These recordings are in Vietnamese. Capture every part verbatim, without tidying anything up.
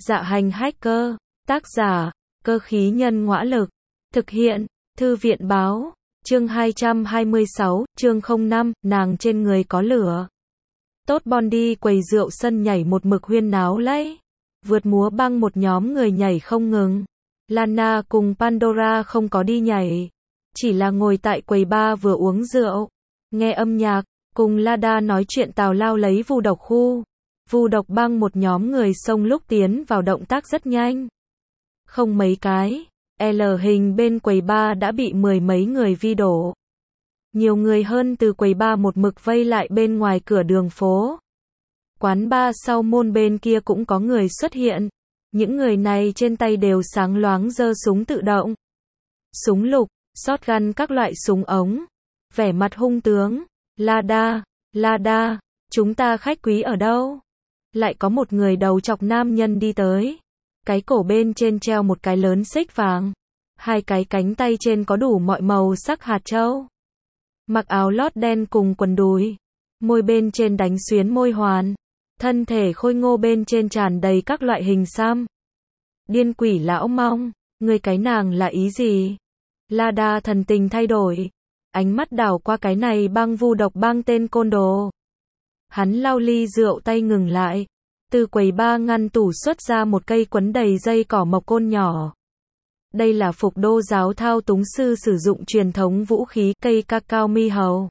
Dạ hành hacker, tác giả, cơ khí nhân ngõa lực, thực hiện, thư viện báo, chương hai trăm hai mươi sáu, chương không năm, nàng trên người có lửa. Tốt Bondi quầy rượu sân nhảy một mực huyên náo lấy, vượt múa băng một nhóm người nhảy không ngừng. Lana cùng Pandora không có đi nhảy, chỉ là ngồi tại quầy bar vừa uống rượu, nghe âm nhạc, cùng Lada nói chuyện tào lao lấy vu độc khu. Vu độc băng một nhóm người xông lúc tiến vào động tác rất nhanh. Không mấy cái, L hình bên quầy bar đã bị mười mấy người vi đổ. Nhiều người hơn từ quầy bar một mực vây lại bên ngoài cửa đường phố. Quán bar sau môn bên kia cũng có người xuất hiện. Những người này trên tay đều sáng loáng giơ súng tự động. Súng lục, shotgun các loại súng ống. Vẻ mặt hung tướng. Lada, Lada, chúng ta khách quý ở đâu? Lại có một người đầu chọc nam nhân đi tới. Cái cổ bên trên treo một cái lớn xích vàng. Hai cái cánh tay trên có đủ mọi màu sắc hạt châu. Mặc áo lót đen cùng quần đùi. Môi bên trên đánh xuyến môi hoàn. Thân thể khôi ngô bên trên tràn đầy các loại hình xăm. Điên quỷ lão mong, người cái nàng là ý gì? Lada thần tình thay đổi. Ánh mắt đảo qua cái này băng vu độc băng tên côn đồ. Hắn lau ly rượu tay ngừng lại. Từ quầy ba ngăn tủ xuất ra một cây quấn đầy dây cỏ mộc côn nhỏ. Đây là phục đô giáo thao túng sư sử dụng truyền thống vũ khí cây cacao mi hầu.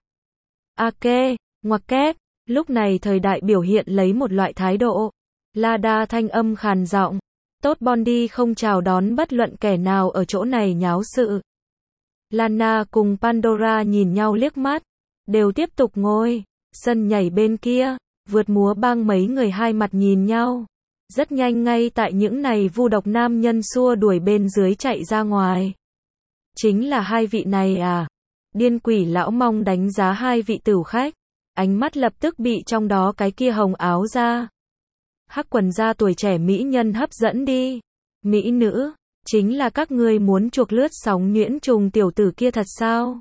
Ake, ngoặc kép, lúc này thời đại biểu hiện lấy một loại thái độ. Lada thanh âm khàn giọng. Tốt Bondi không chào đón bất luận kẻ nào ở chỗ này nháo sự. Lana cùng Pandora nhìn nhau liếc mắt. Đều tiếp tục ngồi. Sân nhảy bên kia, vượt múa băng mấy người hai mặt nhìn nhau. Rất nhanh ngay tại những này vu độc nam nhân xua đuổi bên dưới chạy ra ngoài. Chính là hai vị này à? Điên quỷ lão mong đánh giá hai vị tửu khách. Ánh mắt lập tức bị trong đó cái kia hồng áo da. Hắc quần da tuổi trẻ mỹ nhân hấp dẫn đi. Mỹ nữ, chính là các ngươi muốn chuộc lướt sóng nhuyễn trùng tiểu tử kia thật sao?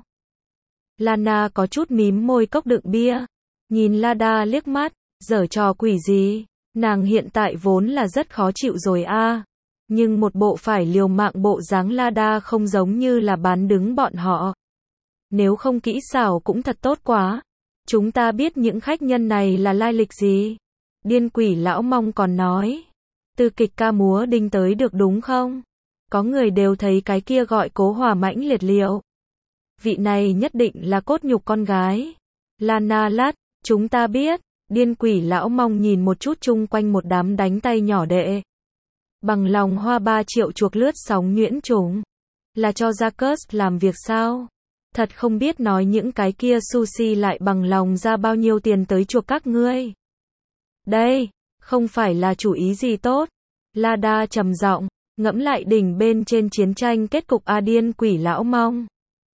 Lana có chút mím môi cốc đựng bia. Nhìn Lada liếc mắt, giở trò quỷ gì? Nàng hiện tại vốn là rất khó chịu rồi a. À. Nhưng một bộ phải liều mạng bộ dáng Lada không giống như là bán đứng bọn họ. Nếu không kỹ xảo cũng thật tốt quá. Chúng ta biết những khách nhân này là lai lịch gì? Điên quỷ lão mong còn nói. Từ kịch ca múa đinh tới được đúng không? Có người đều thấy cái kia gọi Cố Hòa mãnh liệt liệu. Vị này nhất định là cốt nhục con gái. Lana lát, chúng ta biết. Điên quỷ lão mong nhìn một chút chung quanh một đám đánh tay nhỏ đệ. Bằng lòng hoa ba triệu chuộc lướt sóng nhuyễn trùng. Là cho Jacques làm việc sao? Thật không biết nói những cái kia sushi lại bằng lòng ra bao nhiêu tiền tới chuộc các ngươi. Đây, không phải là chủ ý gì tốt. Lada trầm giọng, ngẫm lại đỉnh bên trên chiến tranh kết cục a. Điên quỷ lão mong.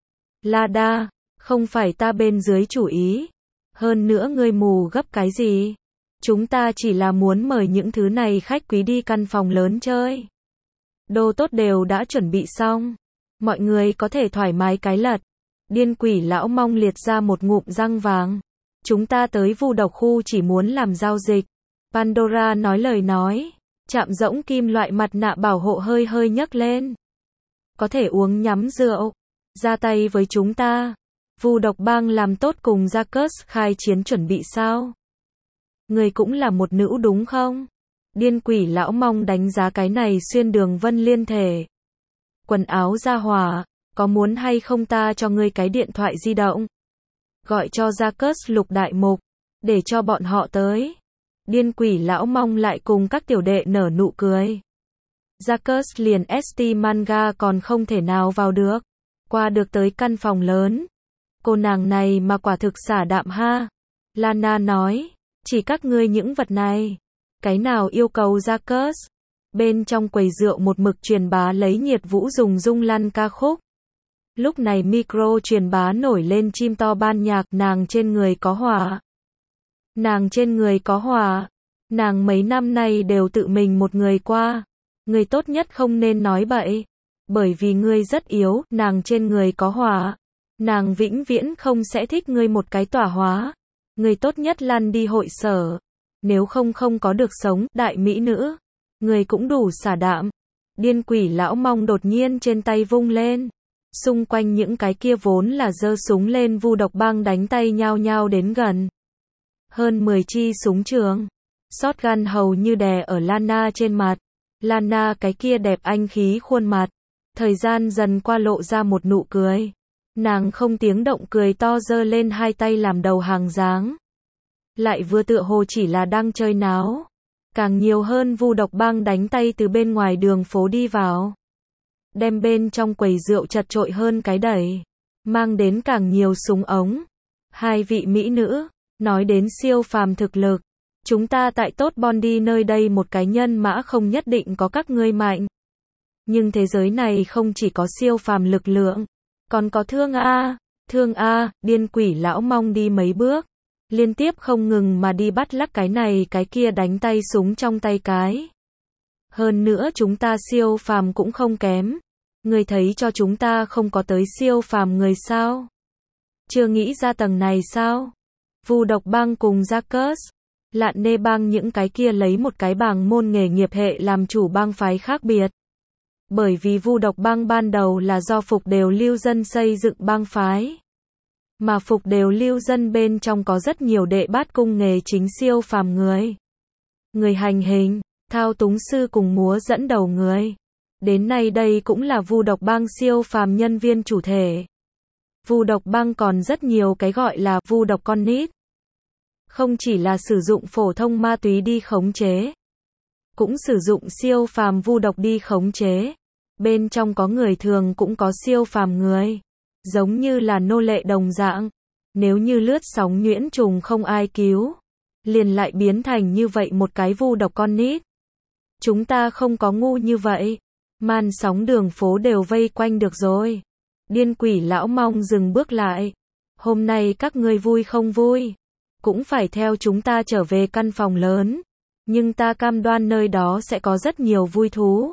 Lada, không phải ta bên dưới chủ ý. Hơn nữa ngươi mù gấp cái gì? Chúng ta chỉ là muốn mời những thứ này khách quý đi căn phòng lớn chơi. Đồ tốt đều đã chuẩn bị xong. Mọi người có thể thoải mái cái lật. Điên quỷ lão mong liệt ra một ngụm răng vàng. Chúng ta tới vu độc khu chỉ muốn làm giao dịch. Pandora nói lời nói. Chạm rỗng kim loại mặt nạ bảo hộ hơi hơi nhấc lên. Có thể uống nhắm rượu. Ra tay với chúng ta. Vu độc bang làm tốt cùng Jacques khai chiến chuẩn bị sao? Người cũng là một nữ đúng không? Điên quỷ lão mong đánh giá cái này xuyên đường vân liên thể. Quần áo ra hỏa, có muốn hay không ta cho ngươi cái điện thoại di động? Gọi cho Jacques lục đại mục, để cho bọn họ tới. Điên quỷ lão mong lại cùng các tiểu đệ nở nụ cười. Jacques liền ét tê manga còn không thể nào vào được. Qua được tới căn phòng lớn. Cô nàng này mà quả thực xả đạm ha. Lana nói, chỉ các ngươi những vật này. Cái nào yêu cầu Jacques? Bên trong quầy rượu một mực truyền bá lấy nhiệt vũ dùng rung lăn ca khúc. Lúc này micro truyền bá nổi lên chim to ban nhạc. Nàng trên người có hỏa. Nàng trên người có hỏa. Nàng mấy năm nay đều tự mình một người qua. Người tốt nhất không nên nói bậy. Bởi vì ngươi rất yếu. Nàng trên người có hỏa. Nàng vĩnh viễn không sẽ thích ngươi một cái tỏa hóa. Ngươi tốt nhất lăn đi hội sở. Nếu không không có được sống, đại mỹ nữ. Người cũng đủ xả đạm. Điên quỷ lão Mong đột nhiên trên tay vung lên. Xung quanh những cái kia vốn là giơ súng lên vu độc băng đánh tay nhao nhao đến gần. Hơn mười chi súng trường. Shotgun hầu như đè ở Lana trên mặt. Lana cái kia đẹp anh khí khuôn mặt. Thời gian dần qua lộ ra một nụ cười. Nàng không tiếng động cười to giơ lên hai tay làm đầu hàng dáng. Lại vừa tựa hồ chỉ là đang chơi náo. Càng nhiều hơn vu độc băng đánh tay từ bên ngoài đường phố đi vào. Đem bên trong quầy rượu chật trội hơn cái đẩy. Mang đến càng nhiều súng ống. Hai vị mỹ nữ. Nói đến siêu phàm thực lực. Chúng ta tại tốt Bondi nơi đây một cái nhân mã không nhất định có các ngươi mạnh. Nhưng thế giới này không chỉ có siêu phàm lực lượng. Còn có thương A. Thương A, điên quỷ lão Mong đi mấy bước. Liên tiếp không ngừng mà đi bắt lắc cái này cái kia đánh tay súng trong tay cái. Hơn nữa chúng ta siêu phàm cũng không kém. Người thấy cho chúng ta không có tới siêu phàm người sao? Chưa nghĩ ra tầng này sao? Vu độc băng cùng Jacques. Lạn nê bang những cái kia lấy một cái bảng môn nghề nghiệp hệ làm chủ bang phái khác biệt. Bởi vì vu độc bang ban đầu là do phục đều lưu dân xây dựng bang phái. Mà phục đều lưu dân bên trong có rất nhiều đệ bát cung nghề chính siêu phàm người. Người hành hình, thao túng sư cùng múa dẫn đầu người. Đến nay đây cũng là vu độc bang siêu phàm nhân viên chủ thể. Vu độc bang còn rất nhiều cái gọi là vu độc con nít. Không chỉ là sử dụng phổ thông ma túy đi khống chế. Cũng sử dụng siêu phàm vu độc đi khống chế. Bên trong có người thường cũng có siêu phàm người. Giống như là nô lệ đồng dạng. Nếu như lướt sóng nhuyễn trùng không ai cứu. Liền lại biến thành như vậy một cái vu độc con nít. Chúng ta không có ngu như vậy. Man sóng đường phố đều vây quanh được rồi. Điên quỷ lão Mong dừng bước lại. Hôm nay các ngươi vui không vui? Cũng phải theo chúng ta trở về căn phòng lớn. Nhưng ta cam đoan nơi đó sẽ có rất nhiều vui thú.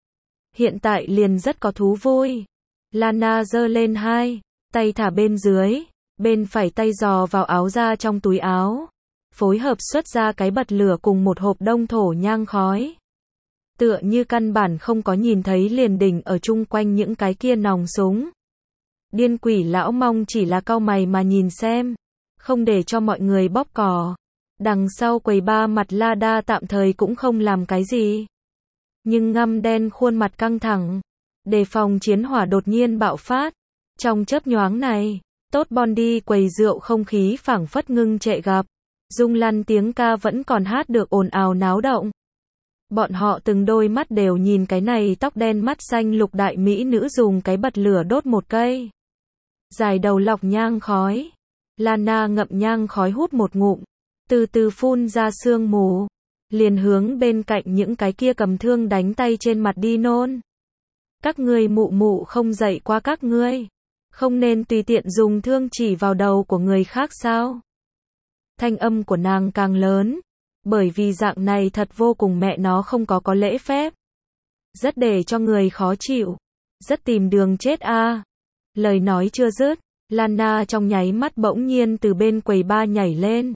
Hiện tại liền rất có thú vui. Lana giơ lên hai tay thả bên dưới. Bên phải tay giò vào áo ra trong túi áo. Phối hợp xuất ra cái bật lửa cùng một hộp đông thổ nhang khói. Tựa như căn bản không có nhìn thấy liền đỉnh ở chung quanh những cái kia nòng súng. Điên quỷ lão Mong chỉ là cau mày mà nhìn xem. Không để cho mọi người bóp cò. Đằng sau quầy ba mặt La Đa tạm thời cũng không làm cái gì. Nhưng ngăm đen khuôn mặt căng thẳng. Đề phòng chiến hỏa đột nhiên bạo phát. Trong chớp nhoáng này, tốt Bondi quầy rượu không khí phảng phất ngưng trệ gặp. Rung lăn tiếng ca vẫn còn hát được ồn ào náo động. Bọn họ từng đôi mắt đều nhìn cái này tóc đen mắt xanh lục đại mỹ nữ dùng cái bật lửa đốt một cây. Dài đầu lọc nhang khói. Lana ngậm nhang khói hút một ngụm. Từ từ phun ra sương mù. Liền hướng bên cạnh những cái kia cầm thương đánh tay trên mặt đi nôn. Các ngươi mụ mụ không dạy qua các ngươi. Không nên tùy tiện dùng thương chỉ vào đầu của người khác sao? Thanh âm của nàng càng lớn. Bởi vì dạng này thật vô cùng mẹ nó không có có lễ phép. Rất để cho người khó chịu. Rất tìm đường chết a. À. Lời nói chưa dứt, Lana trong nháy mắt bỗng nhiên từ bên quầy ba nhảy lên.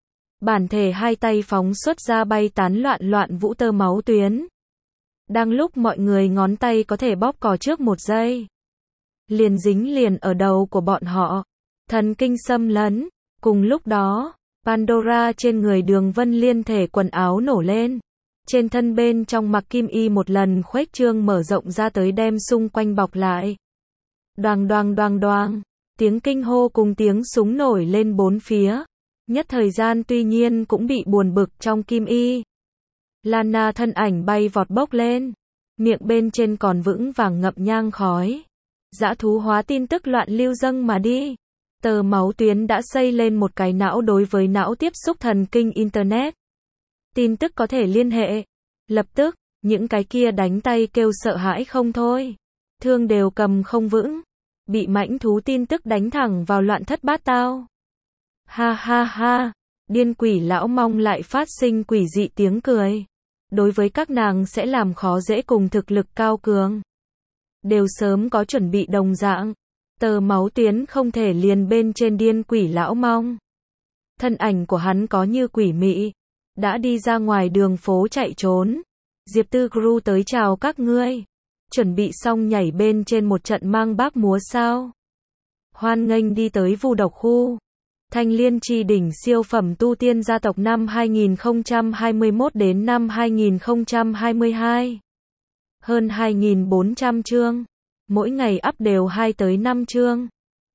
Bản thể hai tay phóng xuất ra bay tán loạn loạn vũ tơ máu tuyến. Đang lúc mọi người ngón tay có thể bóp cò trước một giây. Liền dính liền ở đầu của bọn họ. Thần kinh xâm lấn. Cùng lúc đó, Pandora trên người Đường Vân Liên thể quần áo nổ lên. Trên thân bên trong mặc kim y một lần khuếch trương mở rộng ra tới đem xung quanh bọc lại. Đoàng đoàng đoàng đoàng. Tiếng kinh hô cùng tiếng súng nổi lên bốn phía. Nhất thời gian tuy nhiên cũng bị buồn bực trong kim y. Lana thân ảnh bay vọt bốc lên. Miệng bên trên còn vững vàng ngậm nhang khói. Dã thú hóa tin tức loạn lưu dâng mà đi. Tờ máu tuyến đã xây lên một cái não đối với não tiếp xúc thần kinh Internet. Tin tức có thể liên hệ. Lập tức, những cái kia đánh tay kêu sợ hãi không thôi. Thương đều cầm không vững. Bị mãnh thú tin tức đánh thẳng vào loạn thất bát tao. Ha ha ha. Điên quỷ lão Mong lại phát sinh quỷ dị tiếng cười. Đối với các nàng sẽ làm khó dễ cùng thực lực cao cường. Đều sớm có chuẩn bị đồng dạng. Tờ máu tuyến không thể liền bên trên điên quỷ lão Mong. Thân ảnh của hắn có như quỷ mị. Đã đi ra ngoài đường phố chạy trốn. Diệp Tư Guru tới chào các ngươi. Chuẩn bị xong nhảy bên trên một trận mang bác múa sao? Hoan nghênh đi tới Vu Độc Khu. Thanh Liên Chi đỉnh siêu phẩm tu tiên gia tộc năm hai nghìn không trăm hai mươi mốt đến năm hai nghìn không trăm hai mươi hai. Hơn hai nghìn bốn trăm chương. Mỗi ngày up đều hai tới năm chương.